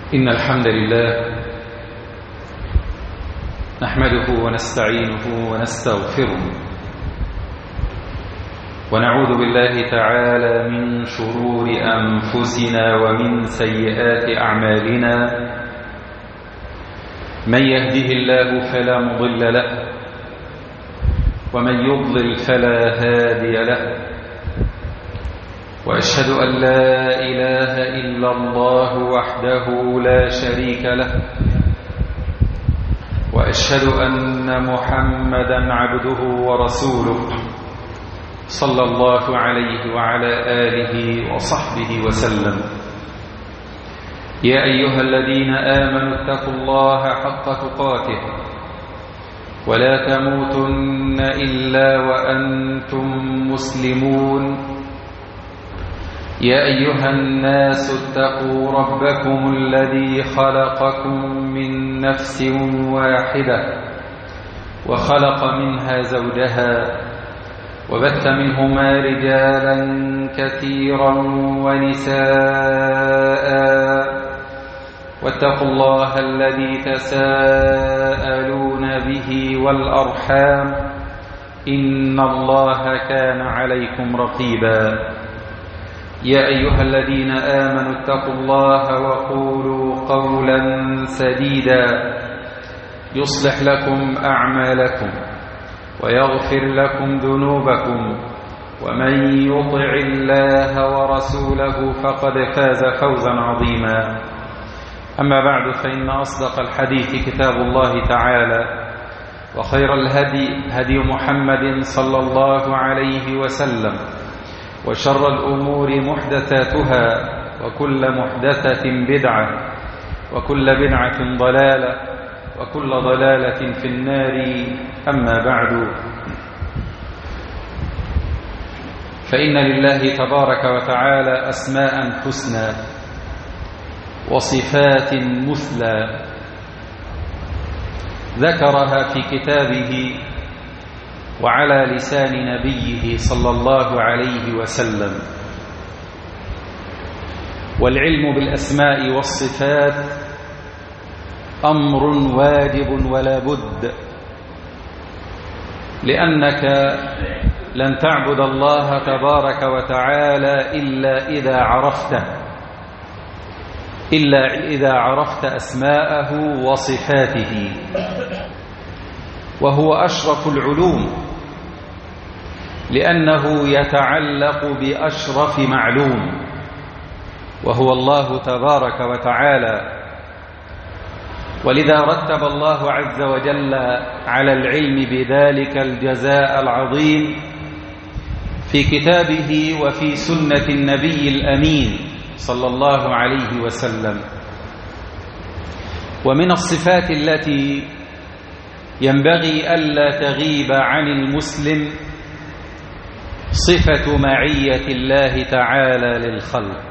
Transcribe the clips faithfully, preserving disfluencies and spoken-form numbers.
إن الحمد لله نحمده ونستعينه ونستغفره ونعوذ بالله تعالى من شرور أنفسنا ومن سيئات أعمالنا. من يهده الله فلا مضل له ومن يضلل فلا هادي له، وأشهد أن لا إله إلا الله وحده لا شريك له، وأشهد أن محمدا عبده ورسوله صلى الله عليه وعلى آله وصحبه وسلم. يا أيها الذين آمنوا اتقوا الله حق تقاته ولا تموتن إلا وأنتم مسلمون. يا أيها الناس اتقوا ربكم الذي خلقكم من نفس واحدة وخلق منها زوجها وبث منهما رجالا كثيرا ونساء، واتقوا الله الذي تساءلون به والأرحام إن الله كان عليكم رقيبا. يا أيها الذين آمنوا اتقوا الله وقولوا قولا سديدا يصلح لكم أعمالكم ويغفر لكم ذنوبكم، ومن يطع الله ورسوله فقد فاز فوزا عظيما. أما بعد، فإن أصدق الحديث كتاب الله تعالى، وخير الهدي هدي محمد صلى الله عليه وسلم، وشر الأمور محدثاتها، وكل محدثة بدعة، وكل بدعة ضلالة، وكل ضلالة في النار. أما بعد، فإن لله تبارك وتعالى أسماء حسنى وصفات مثلى ذكرها في كتابه وعلى لسان نبيه صلى الله عليه وسلم. والعلم بالأسماء والصفات أمر واجب ولا بد، لأنك لن تعبد الله تبارك وتعالى إلا إذا عرفته إلا إذا عرفت أسماءه وصفاته، وهو أشرف العلوم، لأنه يتعلق بأشرف معلوم وهو الله تبارك وتعالى. ولذا رتب الله عز وجل على العلم بذلك الجزاء العظيم في كتابه وفي سنة النبي الأمين صلى الله عليه وسلم. ومن الصفات التي ينبغي ألا تغيب عن المسلم صفة معية الله تعالى للخلق.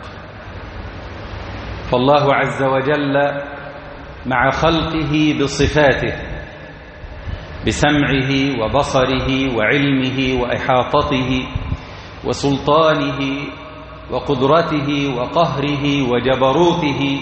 فالله عز وجل مع خلقه بصفاته، بسمعه وبصره وعلمه وإحاطته وسلطانه وقدرته وقهره وجبروته،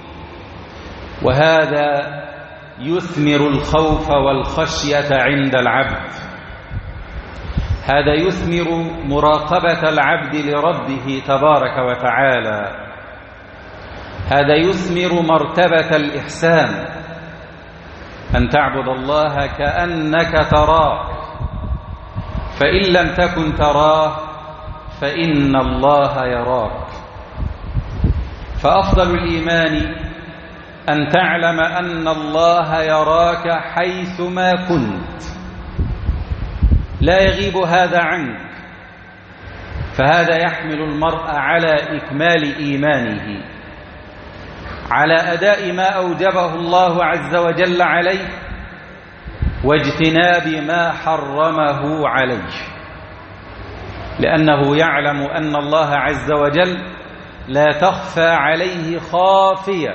وهذا يثمر الخوف والخشية عند العبد. هذا يثمر مراقبة العبد لربه تبارك وتعالى. هذا يثمر مرتبة الإحسان، أن تعبد الله كأنك تراه، فإن لم تكن تراه فإن الله يراك. فأفضل الإيمان أن تعلم أن الله يراك حيثما كنت، لا يغيب هذا عنك. فهذا يحمل المرء على إكمال إيمانه، على أداء ما أوجبه الله عز وجل عليه، واجتناب ما حرمه عليه، لأنه يعلم أن الله عز وجل لا تخفى عليه خافية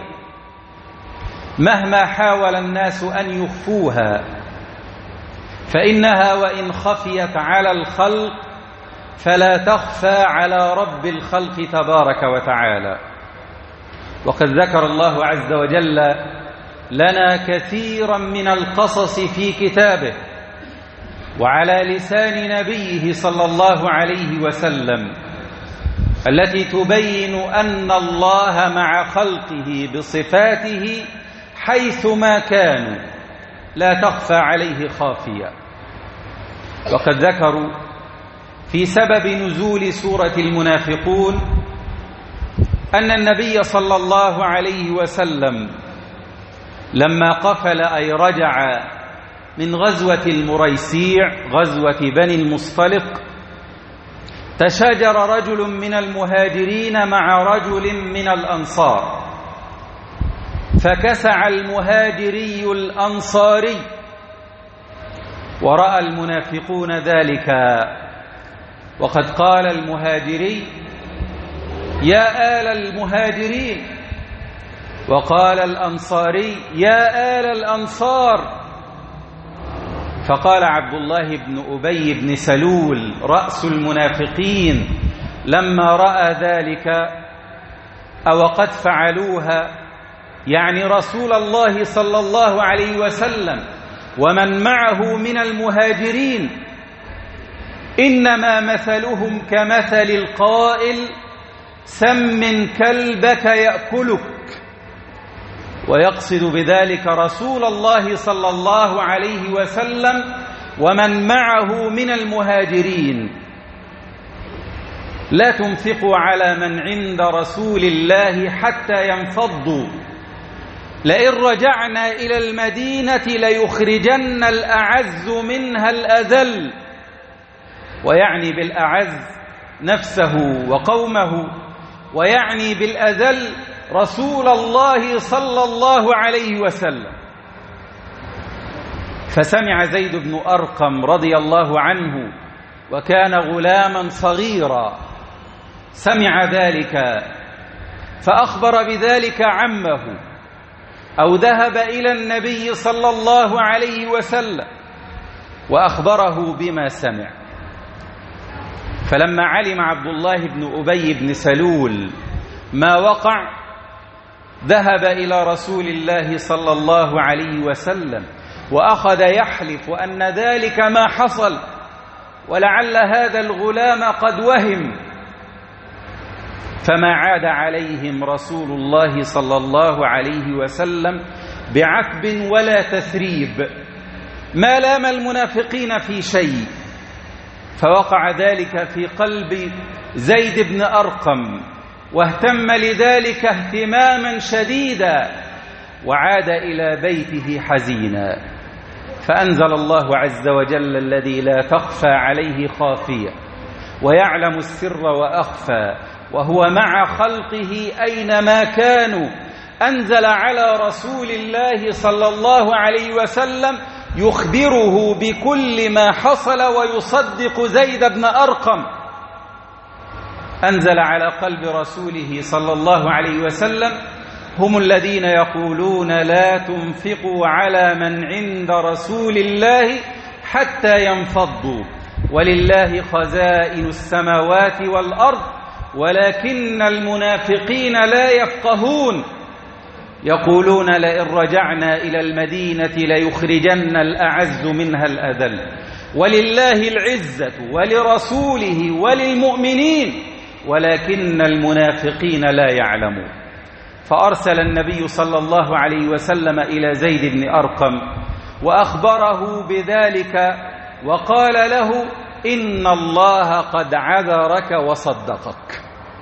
مهما حاول الناس أن يخفوها، فإنها وإن خفيت على الخلق فلا تخفى على رب الخلق تبارك وتعالى. وقد ذكر الله عز وجل لنا كثيرا من القصص في كتابه وعلى لسان نبيه صلى الله عليه وسلم التي تبين أن الله مع خلقه بصفاته حيثما كانوا لا تخفى عليه خافية. وقد ذكروا في سبب نزول سورة المنافقون أن النبي صلى الله عليه وسلم لما قفل أي رجع من غزوة المريسيع غزوة بني المصطلق تشاجر رجل من المهاجرين مع رجل من الأنصار، فكسع المهاجري الأنصاري، ورأى المنافقون ذلك، وقد قال المهاجري: يا آل المهاجرين، وقال الأنصاري: يا آل الأنصار. فقال عبد الله بن أبي بن سلول رأس المنافقين لما رأى ذلك: أو قد فعلوها، يعني رسول الله صلى الله عليه وسلم ومن معه من المهاجرين، إنما مثلهم كمثل القائل: سمن كلبك يأكلك، ويقصد بذلك رسول الله صلى الله عليه وسلم ومن معه من المهاجرين. لا تنفقوا على من عند رسول الله حتى ينفضوا، لئن رجعنا إلى المدينة ليخرجن الأعز منها الأذل، ويعني بالأعز نفسه وقومه، ويعني بالأذل رسول الله صلى الله عليه وسلم. فسمع زيد بن أرقم رضي الله عنه وكان غلاما صغيرا، سمع ذلك فأخبر بذلك عمه، أو ذهب إلى النبي صلى الله عليه وسلم وأخبره بما سمع. فلما علم عبد الله بن أبي بن سلول ما وقع ذهب إلى رسول الله صلى الله عليه وسلم وأخذ يحلف أن ذلك ما حصل، ولعل هذا الغلام قد وهم. فما عاد عليهم رسول الله صلى الله عليه وسلم بعتب ولا تثريب، ما لام المنافقين في شيء. فوقع ذلك في قلب زيد بن أرقم، واهتم لذلك اهتماما شديدا، وعاد إلى بيته حزينا. فأنزل الله عز وجل الذي لا تخفى عليه خافية ويعلم السر وأخفى وهو مع خلقه أينما كانوا، أنزل على رسول الله صلى الله عليه وسلم يخبره بكل ما حصل ويصدق زيد بن أرقم. أنزل على قلب رسوله صلى الله عليه وسلم: هم الذين يقولون لا تنفقوا على من عند رسول الله حتى ينفضوا، ولله خزائن السماوات والأرض ولكن المنافقين لا يفقهون، يقولون لئن رجعنا إلى المدينة ليخرجن الأعز منها الأذل، ولله العزة ولرسوله وللمؤمنين ولكن المنافقين لا يعلمون. فأرسل النبي صلى الله عليه وسلم إلى زيد بن أرقم وأخبره بذلك، وقال له: إن الله قد عذرك وصدقك.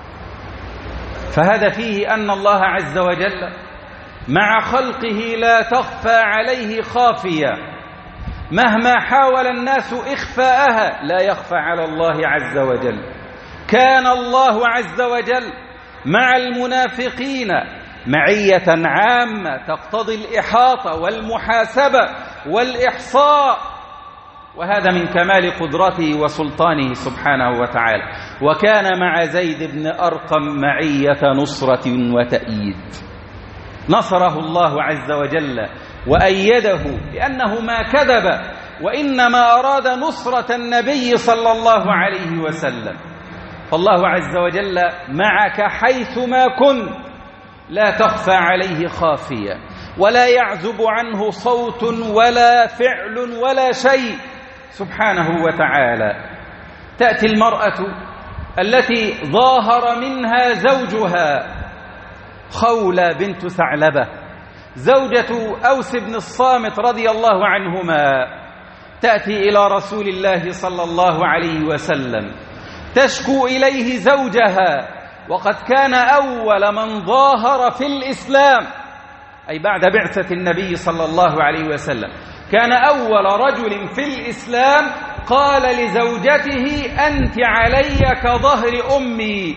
فهذا فيه أن الله عز وجل مع خلقه لا تخفى عليه خافية، مهما حاول الناس إخفاءها لا يخفى على الله عز وجل. كان الله عز وجل مع المنافقين معية عامة تقتضي الإحاطة والمحاسبة والإحصاء، وهذا من كمال قدرته وسلطانه سبحانه وتعالى. وكان مع زيد بن أرقم معية نصرة وتأييد، نصره الله عز وجل وأيده لأنه ما كذب، وإنما أراد نصرة النبي صلى الله عليه وسلم. فالله عز وجل معك حيثما كنت، لا تخفى عليه خافية، ولا يعزب عنه صوت ولا فعل ولا شيء سبحانه وتعالى. تأتي المرأة التي ظاهر منها زوجها، خولة بنت ثعلبة زوجة أوس بن الصامت رضي الله عنهما، تأتي إلى رسول الله صلى الله عليه وسلم تشكو إليه زوجها، وقد كان أول من ظاهر في الإسلام، أي بعد بعثة النبي صلى الله عليه وسلم كان أول رجل في الإسلام قال لزوجته: أنت علي كظهر أمي.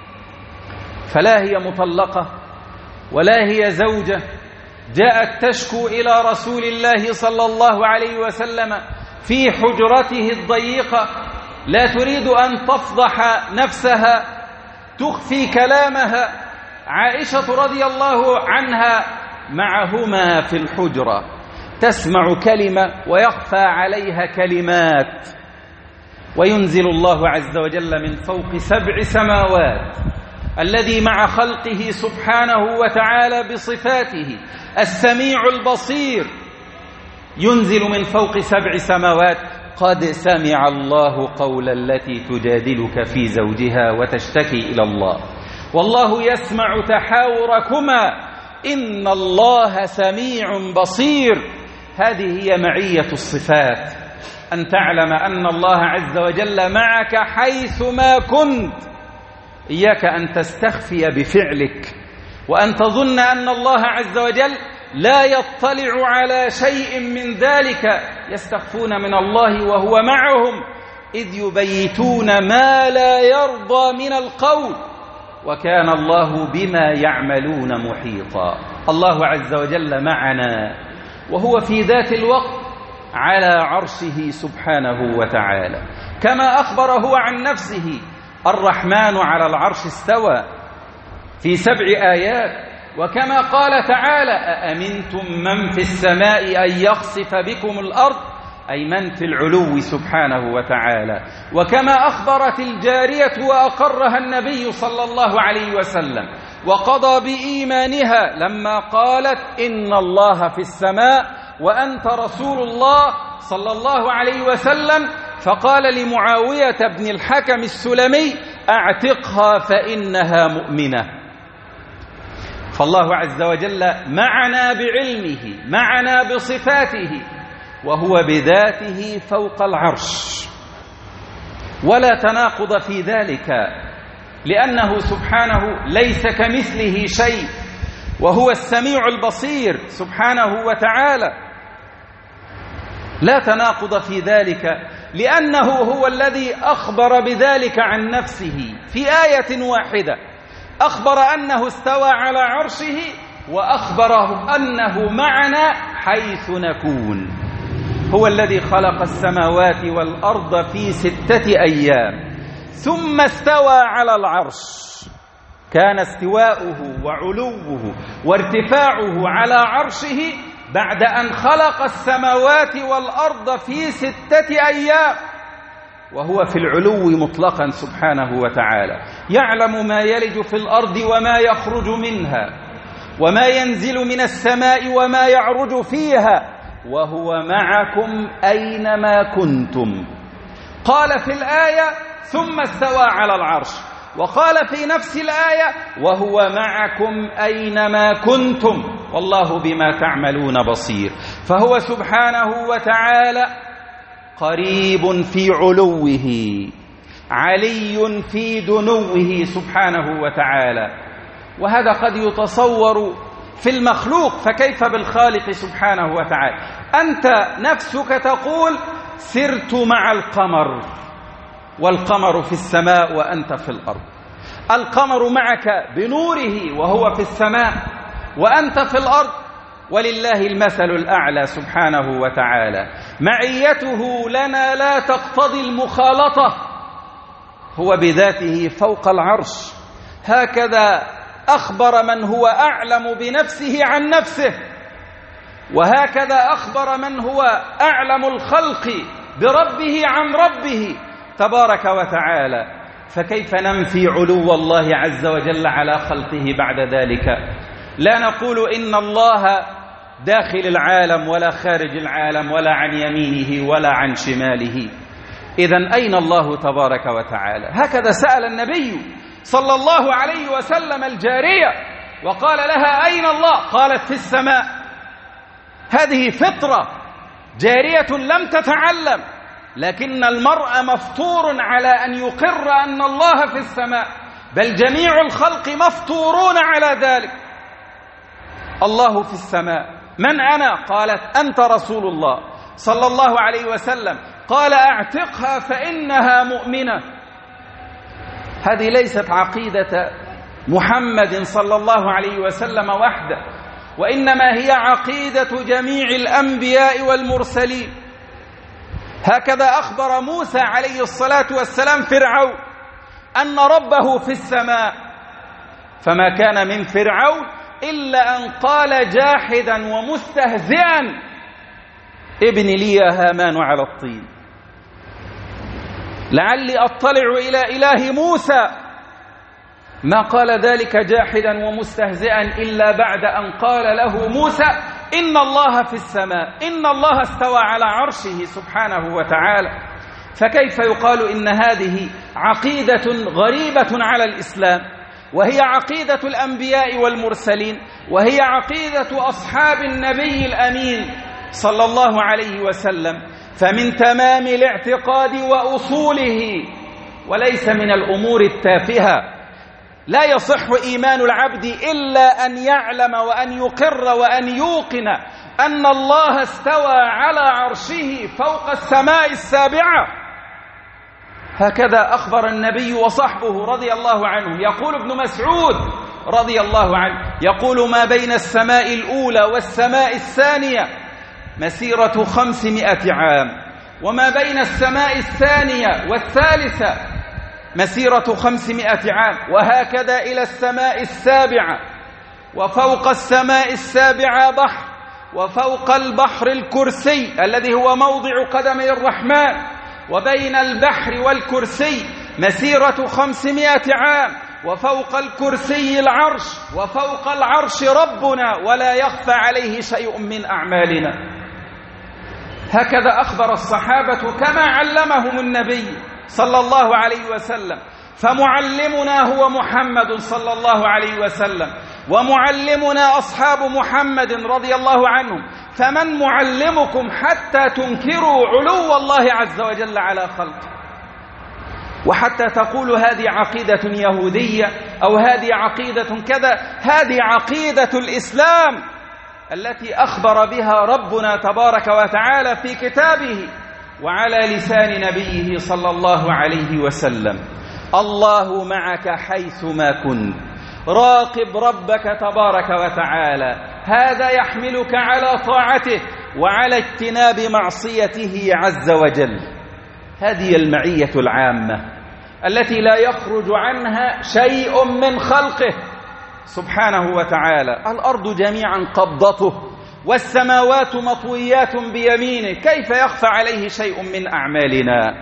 فلا هي مطلقة ولا هي زوجة، جاءت تشكو إلى رسول الله صلى الله عليه وسلم في حجرته الضيقة، لا تريد أن تفضح نفسها، تخفي كلامها. عائشة رضي الله عنها معهما في الحجرة، تسمع كلمة ويخفى عليها كلمات، وينزل الله عز وجل من فوق سبع سماوات الذي مع خلقه سبحانه وتعالى بصفاته السميع البصير، ينزل من فوق سبع سماوات: قد سمع الله قول التي تجادلك في زوجها وتشتكي إلى الله والله يسمع تحاوركما إن الله سميع بصير. هذه هي معية الصفات، أن تعلم أن الله عز وجل معك حيثما كنت. إياك أن تستخفي بفعلك وأن تظن أن الله عز وجل لا يطلع على شيء من ذلك. يستخفون من الله وهو معهم إذ يبيتون ما لا يرضى من القول وكان الله بما يعملون محيطا. الله عز وجل معنا وهو في ذات الوقت على عرشه سبحانه وتعالى، كما أخبر هو عن نفسه: الرحمن على العرش استوى في سبع آيات. وكما قال تعالى: أأمنتم من في السماء أن يخسف بكم الأرض، أي من في العلو سبحانه وتعالى. وكما أخبرت الجارية وأقرها النبي صلى الله عليه وسلم وقضى بإيمانها لما قالت: إن الله في السماء وأنت رسول الله صلى الله عليه وسلم، فقال لمعاوية بن الحكم السلمي: أعتقها فإنها مؤمنة. فالله عز وجل معنا بعلمه، معنا بصفاته، وهو بذاته فوق العرش، ولا تناقض في ذلك، لأنه سبحانه ليس كمثله شيء، وهو السميع البصير سبحانه وتعالى. لا تناقض في ذلك، لأنه هو الذي أخبر بذلك عن نفسه في آية واحدة، أخبر أنه استوى على عرشه، وأخبره أنه معنا حيث نكون. هو الذي خلق السماوات والأرض في ستة أيام ثم استوى على العرش. كان استواؤه وعلوه وارتفاعه على عرشه بعد أن خلق السماوات والأرض في ستة أيام، وهو في العلو مطلقا سبحانه وتعالى، يعلم ما يلج في الأرض وما يخرج منها وما ينزل من السماء وما يعرج فيها، وهو معكم أينما كنتم. قال في الآية: ثم استوى على العرش، وقال في نفس الآية: وهو معكم أينما كنتم والله بما تعملون بصير. فهو سبحانه وتعالى قريب في علوه، علي في دنوه سبحانه وتعالى. وهذا قد يتصور في المخلوق، فكيف بالخالق سبحانه وتعالى؟ أنت نفسك تقول: سرت مع القمر، والقمر في السماء وأنت في الأرض. القمر معك بنوره وهو في السماء، وأنت في الأرض، ولله المثل الأعلى سبحانه وتعالى. معيته لنا لا تقتضي المخالطة، هو بذاته فوق العرش. هكذا أخبر من هو أعلم بنفسه عن نفسه، وهكذا أخبر من هو أعلم الخلق بربه عن ربه تبارك وتعالى. فكيف ننفي علو الله عز وجل على خلقه بعد ذلك؟ لا نقول إن الله داخل العالم ولا خارج العالم ولا عن يمينه ولا عن شماله. إذن أين الله تبارك وتعالى؟ هكذا سأل النبي صلى الله عليه وسلم الجارية وقال لها أين الله؟ قالت في السماء. هذه فطرة، جارية لم تتعلم، لكن المرء مفطور على أن يقر أن الله في السماء، بل جميع الخلق مفطورون على ذلك. الله في السماء. من أنا؟ قالت أنت رسول الله صلى الله عليه وسلم. قال اعتقها فإنها مؤمنة. هذه ليست عقيدة محمد صلى الله عليه وسلم وحده، وإنما هي عقيدة جميع الأنبياء والمرسلين. هكذا أخبر موسى عليه الصلاة والسلام فرعون أن ربه في السماء، فما كان من فرعون إلا أن قال جاحدا ومستهزئا ابن لي يا هامان على الطين لعلي أطلع إلى إله موسى. ما قال ذلك جاحدا ومستهزئا إلا بعد أن قال له موسى إن الله في السماء، إن الله استوى على عرشه سبحانه وتعالى. فكيف يقال إن هذه عقيدة غريبة على الإسلام، وهي عقيدة الأنبياء والمرسلين، وهي عقيدة أصحاب النبي الأمين صلى الله عليه وسلم. فمن تمام الاعتقاد وأصوله، وليس من الأمور التافهة. لا يصح إيمان العبد إلا أن يعلم وأن يقر وأن يوقن أن الله استوى على عرشه فوق السماء السابعة. هكذا أخبر النبي وصحبه رضي الله عنه. يقول ابن مسعود رضي الله عنه، يقول ما بين السماء الأولى والسماء الثانية مسيرة خمسمائة عام، وما بين السماء الثانية والثالثة مسيرة خمسمائة عام، وهكذا إلى السماء السابعة، وفوق السماء السابعة بحر، وفوق البحر الكرسي الذي هو موضع قدمي الرحمن، وبين البحر والكرسي مسيرة خمسمائة عام، وفوق الكرسي العرش، وفوق العرش ربنا ولا يخفى عليه شيء من أعمالنا. هكذا أخبر الصحابة كما علمهم النبي صلى الله عليه وسلم. فمعلمنا هو محمد صلى الله عليه وسلم، ومعلمنا أصحاب محمد رضي الله عنهم. فمن معلمكم حتى تنكروا علو الله عز وجل على خلقه، وحتى تقول هذه عقيدة يهودية أو هذه عقيدة كذا؟ هذه عقيدة الإسلام التي أخبر بها ربنا تبارك وتعالى في كتابه وعلى لسان نبيه صلى الله عليه وسلم. الله معك حيثما كنت، راقب ربك تبارك وتعالى. هذا يحملك على طاعته وعلى اجتناب معصيته عز وجل. هذه المعية العامة التي لا يخرج عنها شيء من خلقه سبحانه وتعالى. الأرض جميعا قبضته والسماوات مطويات بيمينه، كيف يخفى عليه شيء من أعمالنا؟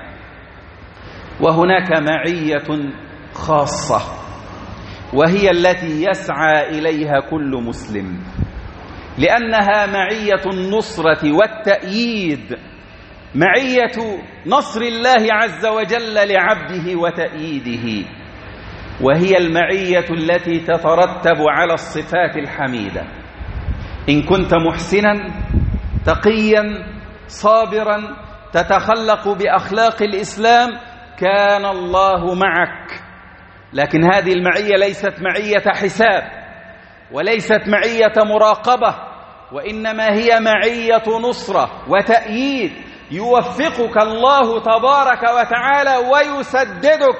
وهناك معية خاصة، وهي التي يسعى إليها كل مسلم، لأنها معية النصرة والتأييد، معية نصر الله عز وجل لعبده وتأييده، وهي المعية التي تترتب على الصفات الحميدة. إن كنت محسنا تقيا صابرا تتخلق بأخلاق الإسلام كان الله معك. لكن هذه المعية ليست معية حساب، وليست معية مراقبة، وإنما هي معية نصرة وتأييد. يوفقك الله تبارك وتعالى ويسددك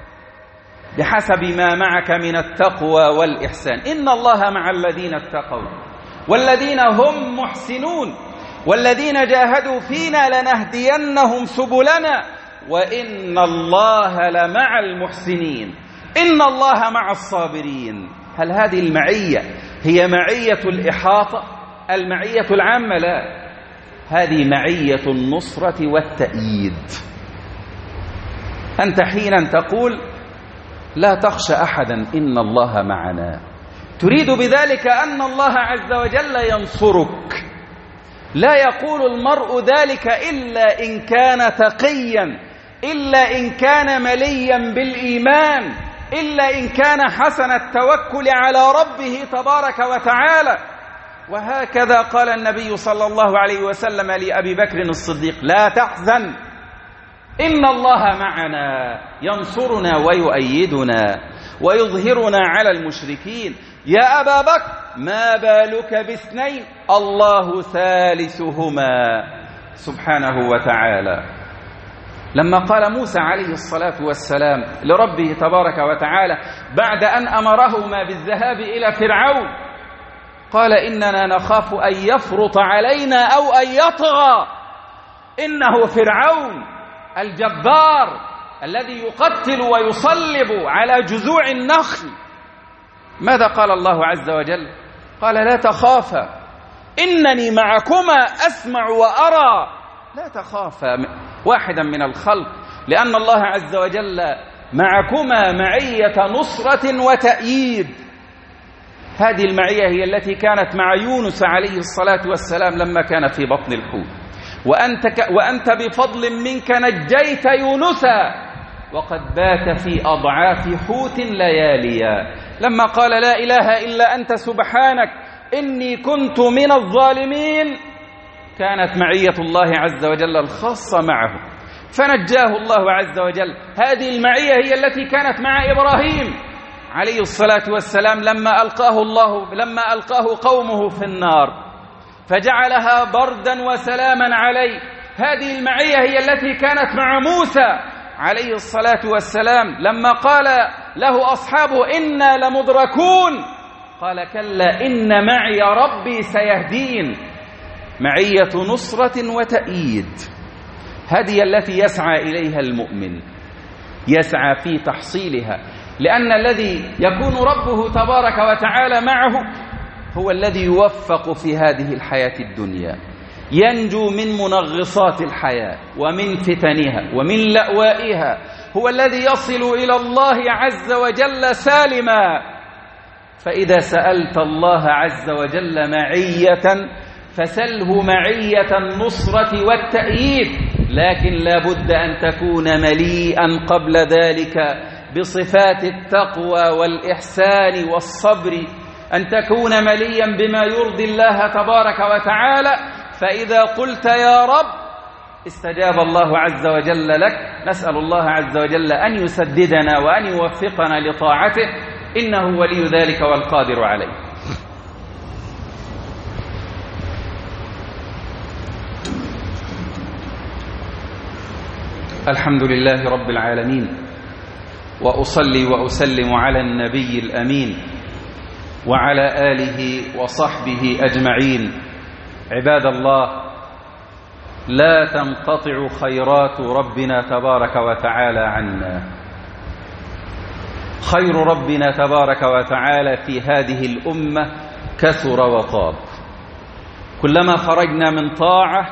بحسب ما معك من التقوى والإحسان. إن الله مع الذين اتقوا والذين هم محسنون والذين جاهدوا فينا لنهدينهم سبلنا وإن الله لمع المحسنين، إن الله مع الصابرين. هل هذه المعية هي معية الإحاطة، المعية العامة؟ لا، هذه معية النصرة والتأييد. أنت حينا تقول لا تخشى أحدا إن الله معنا. تريد بذلك أن الله عز وجل ينصرك. لا يقول المرء ذلك إلا إن كان تقيا، إلا إن كان مليا بالإيمان، إلا إن كان حسن التوكل على ربه تبارك وتعالى. وهكذا قال النبي صلى الله عليه وسلم لأبي بكر الصديق: لا تحزن إن الله معنا ينصرنا ويؤيدنا ويظهرنا على المشركين. يا أبا بكر ما بالك باثنين الله ثالثهما سبحانه وتعالى. لما قال موسى عليه الصلاة والسلام لربه تبارك وتعالى بعد أن أمرهما بالذهاب إلى فرعون، قال: إننا نخاف أن يفرط علينا أو أن يطغى، إنه فرعون الجبار الذي يقتل ويصلب على جذوع النخل. ماذا قال الله عز وجل؟ قال: لا تخافا إنني معكما أسمع وأرى. لا تخافا واحدا من الخلق، لأن الله عز وجل معكما معية نصرة وتأييد. هذه المعية هي التي كانت مع يونس عليه الصلاة والسلام لما كان في بطن الحوت. وأنت, ك... وأنت بفضل منك نجيت يونسا وقد بات في أضعاف حوت لياليا. لما قال: لا إله إلا أنت سبحانك إني كنت من الظالمين، كانت معية الله عز وجل الخاصة معه فنجاه الله عز وجل. هذه المعية هي التي كانت مع إبراهيم عليه الصلاة والسلام لما ألقاه الله لما ألقاه قومه في النار فجعلها بردا وسلاما عليه. هذه المعية هي التي كانت مع موسى عليه الصلاة والسلام لما قال له أصحابه: إنا لمدركون، قال: كلا إن معي ربي سيهدين. معية نصرة وتأييد، هذه التي يسعى إليها المؤمن، يسعى في تحصيلها، لأن الذي يكون ربه تبارك وتعالى معه هو الذي يوفق في هذه الحياة الدنيا، ينجو من منغصات الحياة ومن فتنها ومن لأوائها، هو الذي يصل إلى الله عز وجل سالما. فإذا سألت الله عز وجل معية فسله معية النصرة والتأييد، لكن لا بد أن تكون مليئا قبل ذلك بصفات التقوى والإحسان والصبر، أن تكون مليا بما يرضي الله تبارك وتعالى. فإذا قلت يا رب استجاب الله عز وجل لك. نسأل الله عز وجل أن يسددنا وأن يوفقنا لطاعته، إنه ولي ذلك والقادر عليه. الحمد لله رب العالمين، وأصلي وأسلم على النبي الأمين وعلى آله وصحبه أجمعين. عباد الله، لا تنقطع خيرات ربنا تبارك وتعالى عنا. خير ربنا تبارك وتعالى في هذه الأمة كثر وطاب. كلما خرجنا من طاعة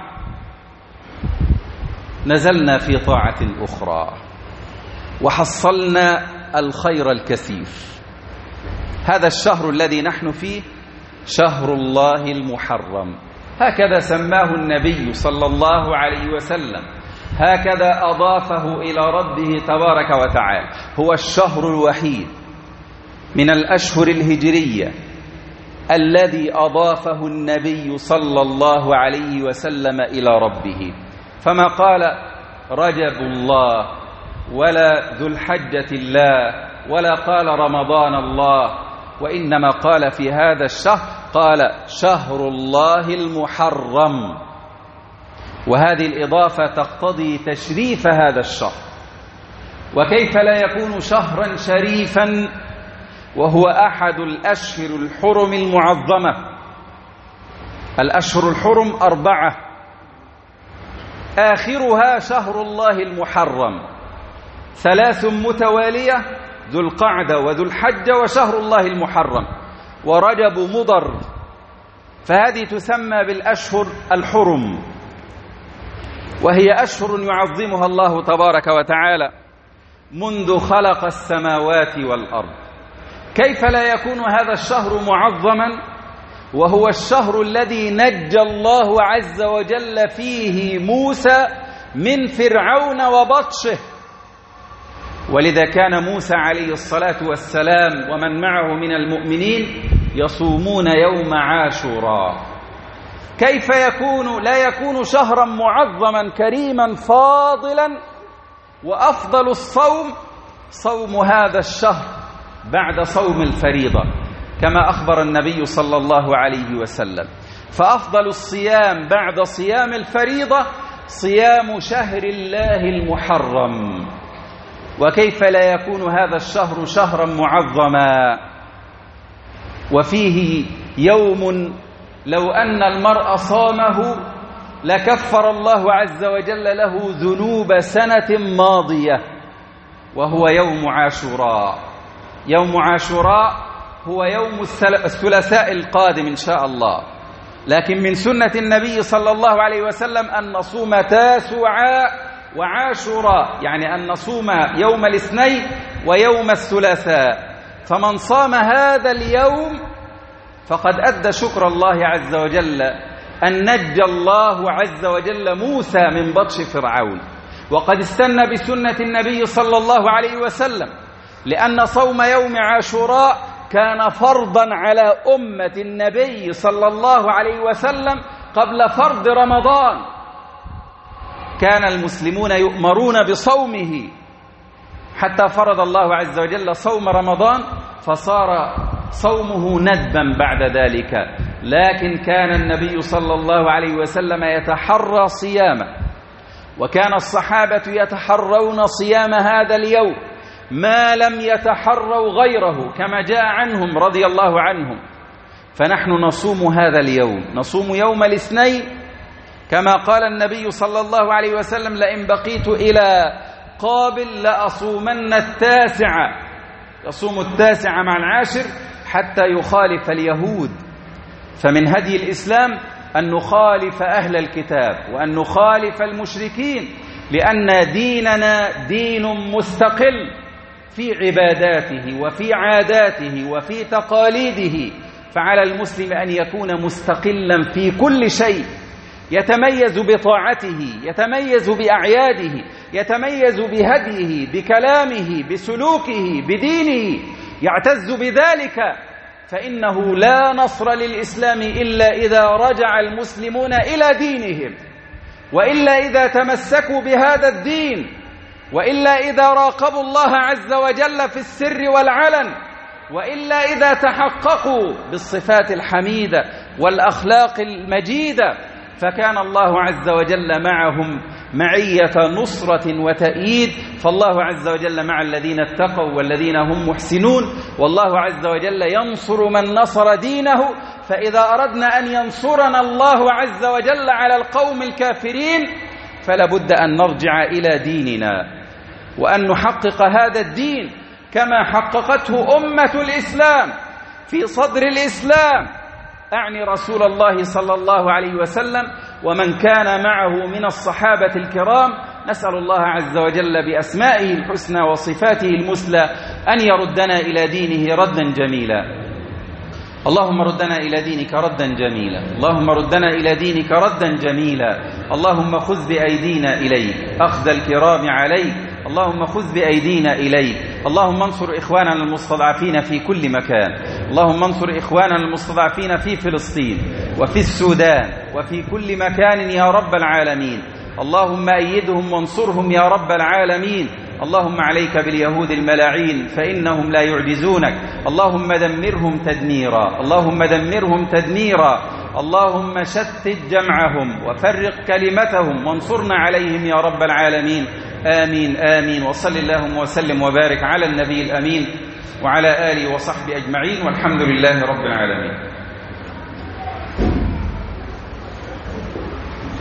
نزلنا في طاعة أخرى وحصلنا الخير الكثير. هذا الشهر الذي نحن فيه شهر الله المحرم، هكذا سماه النبي صلى الله عليه وسلم، هكذا أضافه إلى ربه تبارك وتعالى. هو الشهر الوحيد من الأشهر الهجرية الذي أضافه النبي صلى الله عليه وسلم إلى ربه، فما قال رجب الله ولا ذو الحجة الله ولا قال رمضان الله، وإنما قال في هذا الشهر قال شهر الله المحرم. وهذه الإضافة تقتضي تشريف هذا الشهر، وكيف لا يكون شهرا شريفا وهو أحد الأشهر الحرم المعظمة. الأشهر الحرم أربعة، آخرها شهر الله المحرم، ثلاث متوالية: ذو القعدة وذو الحجة وشهر الله المحرم، ورجب مضر. فهذه تسمى بالأشهر الحرم، وهي أشهر يعظمها الله تبارك وتعالى. منذ خلق السماوات والأرض. كيف لا يكون هذا الشهر معظما وهو الشهر الذي نجى الله عز وجل فيه موسى من فرعون وبطشه؟ ولذا كان موسى عليه الصلاة والسلام ومن معه من المؤمنين يصومون يوم عاشوراء. كيف يكون لا يكون شهرا معظما كريما فاضلا وأفضل الصوم صوم هذا الشهر بعد صوم الفريضة، كما أخبر النبي صلى الله عليه وسلم. فأفضل الصيام بعد صيام الفريضة صيام شهر الله المحرم. وكيف لا يكون هذا الشهر شهرا معظما وفيه يوم لو أن المرء صامه لكفر الله عز وجل له ذنوب سنة ماضية، وهو يوم عاشوراء. يوم عاشوراء هو يوم الثلاثاء القادم إن شاء الله، لكن من سنة النبي صلى الله عليه وسلم أن نصوم تاسوعاء وعاشوراء، يعني أن نصوم يوم الاثنين ويوم الثلاثاء. فمن صام هذا اليوم فقد أدى شكر الله عز وجل أن نجى الله عز وجل موسى من بطش فرعون. وقد استنى بسنة النبي صلى الله عليه وسلم، لأن صوم يوم عاشوراء كان فرضا على أمة النبي صلى الله عليه وسلم قبل فرض رمضان. كان المسلمون يؤمرون بصومه حتى فرض الله عز وجل صوم رمضان، فصار صومه ندبا بعد ذلك. لكن كان النبي صلى الله عليه وسلم يتحرى صيامه، وكان الصحابة يتحرون صيام هذا اليوم ما لم يتحروا غيره كما جاء عنهم رضي الله عنهم. فنحن نصوم هذا اليوم، نصوم يوم الاثنين كما قال النبي صلى الله عليه وسلم: لئن بقيت إلى قابل لأصومن التاسعة. يصوم التاسعة مع العاشر حتى يخالف اليهود. فمن هدي الإسلام أن نخالف أهل الكتاب وأن نخالف المشركين، لأن ديننا دين مستقل في عباداته وفي عاداته وفي تقاليده. فعلى المسلم أن يكون مستقلا في كل شيء، يتميز بطاعته، يتميز بأعياده، يتميز بهديه، بكلامه، بسلوكه، بدينه، يعتز بذلك. فإنه لا نصر للإسلام إلا إذا رجع المسلمون إلى دينهم، وإلا إذا تمسكوا بهذا الدين، وإلا إذا راقبوا الله عز وجل في السر والعلن، وإلا إذا تحققوا بالصفات الحميدة والأخلاق المجيدة، فكان الله عز وجل معهم معية نصرة وتأييد. فالله عز وجل مع الذين اتقوا والذين هم محسنون، والله عز وجل ينصر من نصر دينه. فإذا أردنا أن ينصرنا الله عز وجل على القوم الكافرين فلا بد أن نرجع إلى ديننا وأن نحقق هذا الدين كما حققته أمة الإسلام في صدر الإسلام، أعني رسول الله صلى الله عليه وسلم ومن كان معه من الصحابة الكرام. نسأل الله عز وجل بأسمائه الحسنى وصفاته المثلى أن يردنا إلى دينه ردا جميلا. اللهم ردنا إلى دينك ردا جميلا، اللهم ردنا إلى دينك ردا جميلا. اللهم خذ بأيدينا إليك أخذ الكرام عليك، اللهم خذ بأيدينا إليك. اللهم انصر إخواننا المستضعفين في كل مكان، اللهم انصر إخواننا المستضعفين في فلسطين وفي السودان وفي كل مكان يا رب العالمين. اللهم أيدهم وانصرهم يا رب العالمين. اللهم عليك باليهود الملاعين فإنهم لا يعجزونك. اللهم دمرهم تدميرا، اللهم دمرهم تدميرا. اللهم شتت جمعهم وفرق كلمتهم وانصرنا عليهم يا رب العالمين. آمين آمين. وصل اللهم وسلم وبارك على النبي الأمين وعلى آله وصحبه أجمعين، والحمد لله رب العالمين.